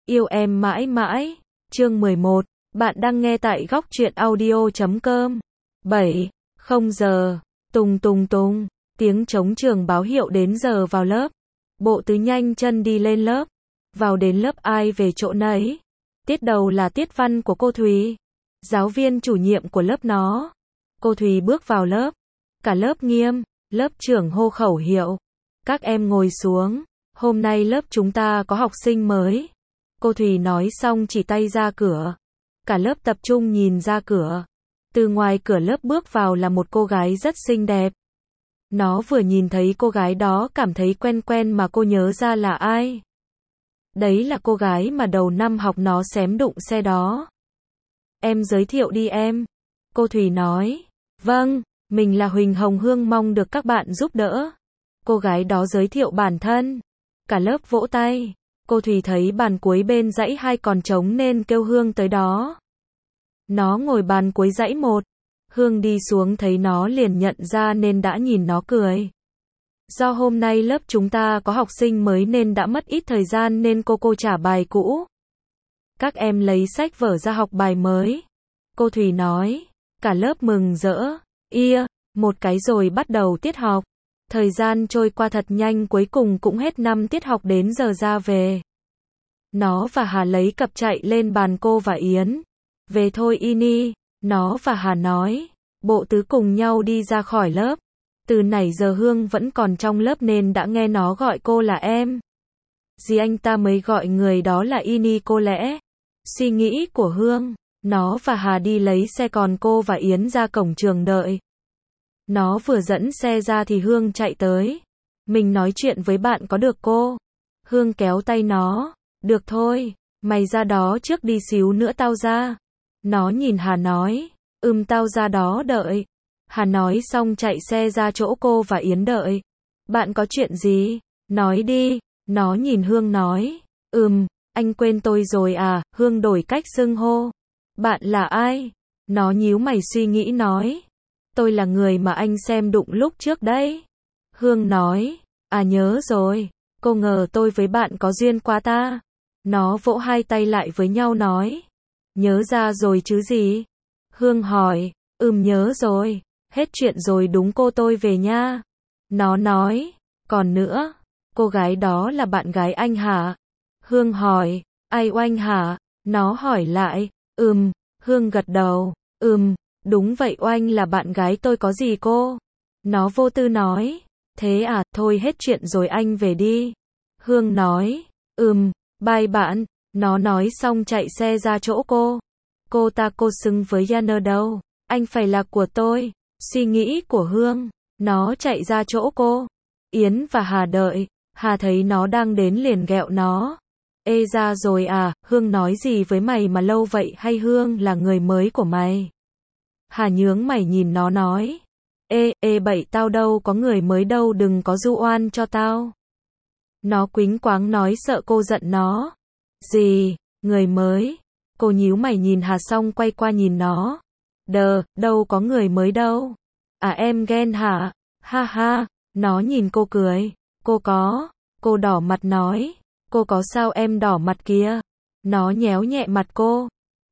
Yêu em mãi mãi. Chương 11. Bạn đang nghe tại góc truyện audio.com. 7. 0 giờ. Tùng tùng tùng. Tiếng trống trường báo hiệu đến giờ vào lớp. Bộ Tứ nhanh chân đi lên lớp. Vào đến lớp ai về chỗ nấy. Tiết đầu là tiết văn của cô Thùy. Giáo viên chủ nhiệm của lớp nó. Cô Thùy bước vào lớp. Cả lớp nghiêm. Lớp trưởng hô khẩu hiệu. Các em ngồi xuống. Hôm nay lớp chúng ta có học sinh mới. Cô Thùy nói xong chỉ tay ra cửa. Cả lớp tập trung nhìn ra cửa. Từ ngoài cửa lớp bước vào là một cô gái rất xinh đẹp. Nó vừa nhìn thấy cô gái đó cảm thấy quen quen mà cô nhớ ra là ai. Đấy là cô gái mà đầu năm học nó xém đụng xe đó. Em giới thiệu đi em. Cô Thùy nói. Vâng, mình là Huỳnh Hồng Hương, mong được các bạn giúp đỡ. Cô gái đó giới thiệu bản thân. Cả lớp vỗ tay. Cô Thùy thấy bàn cuối bên dãy 2 còn trống nên kêu Hương tới đó. Nó ngồi bàn cuối dãy 1. Hương đi xuống thấy nó liền nhận ra nên đã nhìn nó cười. Do hôm nay lớp chúng ta có học sinh mới nên đã mất ít thời gian nên cô trả bài cũ. Các em lấy sách vở ra học bài mới. Cô Thùy nói. Cả lớp mừng rỡ. Một cái rồi bắt đầu tiết học. Thời gian trôi qua thật nhanh, cuối cùng cũng hết năm tiết học đến giờ ra về. Nó và Hà lấy cặp chạy lên bàn cô và Yến. Về thôi Ini, nó và Hà nói. Bộ Tứ cùng nhau đi ra khỏi lớp. Từ nãy giờ Hương vẫn còn trong lớp nên đã nghe nó gọi cô là em. Gì anh ta mới gọi người đó là Ini cô lẽ. Suy nghĩ của Hương. Nó và Hà đi lấy xe còn cô và Yến ra cổng trường đợi. Nó vừa dẫn xe ra thì Hương chạy tới. Mình nói chuyện với bạn có được cô? Hương kéo tay nó. Được thôi, mày ra đó trước đi, xíu nữa tao ra. Nó nhìn Hà nói. Tao ra đó đợi. Hà nói xong chạy xe ra chỗ cô và Yến đợi. Bạn có chuyện gì? Nói đi. Nó nhìn Hương nói. Anh quên tôi rồi à? Hương đổi cách xưng hô. Bạn là ai? Nó nhíu mày suy nghĩ nói. Tôi là người mà anh xem đụng lúc trước đấy. Hương nói. À nhớ rồi. Cô ngờ tôi với bạn có duyên quá ta. Nó vỗ hai tay lại với nhau nói. Nhớ ra rồi chứ gì? Hương hỏi. Nhớ rồi. Hết chuyện rồi đúng cô, tôi về nha. Nó nói. Còn nữa. Cô gái đó là bạn gái anh hả? Hương hỏi. Ai oanh hả? Nó hỏi lại. Hương gật đầu. Đúng vậy, Oanh là bạn gái tôi có gì cô? Nó vô tư nói. Thế à, thôi hết chuyện rồi anh về đi. Hương nói. Bye bạn. Nó nói xong chạy xe ra chỗ cô. Cô xứng với Yanner đâu. Anh phải là của tôi. Suy nghĩ của Hương. Nó chạy ra chỗ cô. Yến và Hà đợi. Hà thấy nó đang đến liền ghẹo nó. Ê ra rồi à, Hương nói gì với mày mà lâu vậy, hay Hương là người mới của mày? Hà nhướng mày nhìn nó nói. Bậy, tao đâu có người mới đâu, đừng có du oan cho tao. Nó quýnh quáng nói sợ cô giận nó. Gì, người mới? Cô nhíu mày nhìn Hà xong quay qua nhìn nó. Đâu có người mới đâu. À em ghen hả? Ha ha, nó nhìn cô cười. Cô đỏ mặt nói. Cô có sao em đỏ mặt kìa? Nó nhéo nhẹ mặt cô.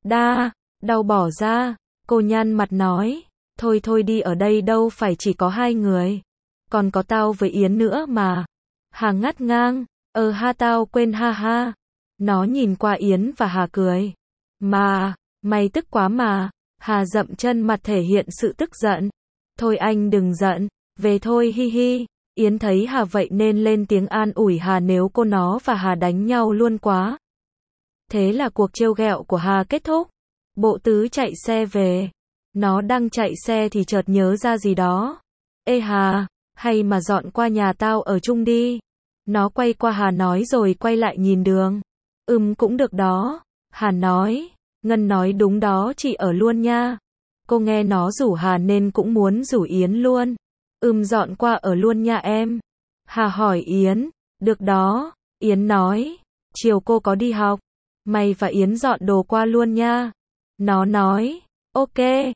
Đau bỏ ra. Cô nhăn mặt nói. Thôi đi, ở đây đâu phải chỉ có 2 người. Còn có tao với Yến nữa mà. Hà ngắt ngang. Ha tao quên, ha ha. Nó nhìn qua Yến và Hà cười. Mà, mày tức quá mà. Hà dậm chân mặt thể hiện sự tức giận. Thôi anh đừng giận. Về thôi hi hi. Yến thấy Hà vậy nên lên tiếng an ủi Hà nếu cô nó và Hà đánh nhau luôn quá. Thế là cuộc trêu ghẹo của Hà kết thúc. Bộ Tứ chạy xe về. Nó đang chạy xe thì chợt nhớ ra gì đó. Ê Hà, hay mà dọn qua nhà tao ở chung đi. Nó quay qua Hà nói rồi quay lại nhìn đường. Cũng được đó. Hà nói. Ngân nói đúng đó, chị ở luôn nha. Cô nghe nó rủ Hà nên cũng muốn rủ Yến luôn. Dọn qua ở luôn nha em. Hà hỏi Yến. Được đó. Yến nói. Chiều cô có đi học. Mày và Yến dọn đồ qua luôn nha. Nó nói. Ok.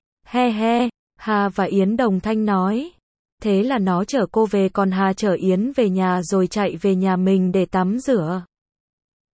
He. Hà và Yến đồng thanh nói. Thế là nó chở cô về còn Hà chở Yến về nhà rồi chạy về nhà mình để tắm rửa.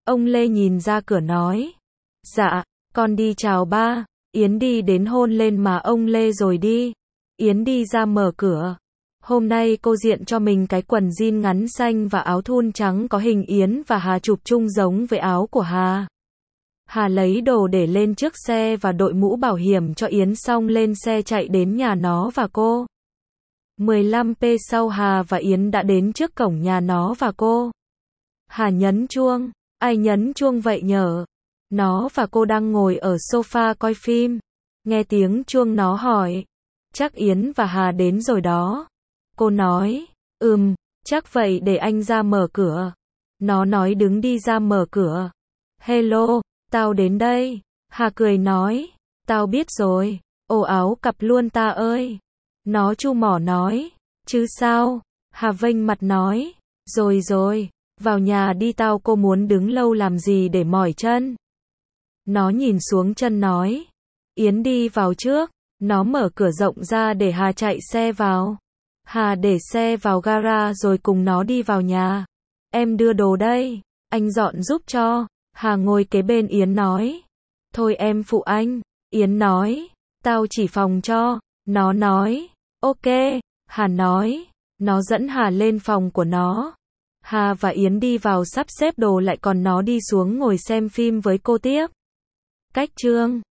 Ông Lê nhìn ra cửa nói. Dạ, con đi chào ba. Yến đi đến hôn lên má ông Lê rồi đi. Yến đi ra mở cửa. Hôm nay cô diện cho mình cái quần jean ngắn xanh và áo thun trắng có hình Yến và Hà chụp chung giống với áo của Hà. Hà lấy đồ để lên trước xe và đội mũ bảo hiểm cho Yến xong lên xe chạy đến nhà nó và cô. 15 phút sau Hà và Yến đã đến trước cổng nhà nó và cô. Hà nhấn chuông. Ai nhấn chuông vậy nhở? Nó và cô đang ngồi ở sofa coi phim. Nghe tiếng chuông nó hỏi. Chắc Yến và Hà đến rồi đó. Cô nói. Chắc vậy để anh ra mở cửa. Nó nói đứng đi ra mở cửa. Hello, tao đến đây. Hà cười nói. Tao biết rồi. Ồ áo cặp luôn ta ơi. Nó chu mỏ nói. Chứ sao? Hà vênh mặt nói. Rồi, vào nhà đi tao cô muốn đứng lâu làm gì để mỏi chân. Nó nhìn xuống chân nói. Yến đi vào trước. Nó mở cửa rộng ra để Hà chạy xe vào. Hà để xe vào gara rồi cùng nó đi vào nhà. Em đưa đồ đây. Anh dọn giúp cho. Hà ngồi kế bên Yến nói. Thôi em phụ anh. Yến nói. Tao chỉ phòng cho. Nó nói. Ok. Hà nói. Nó dẫn Hà lên phòng của nó. Hà và Yến đi vào sắp xếp đồ lại còn nó đi xuống ngồi xem phim với cô tiếp. Cách chương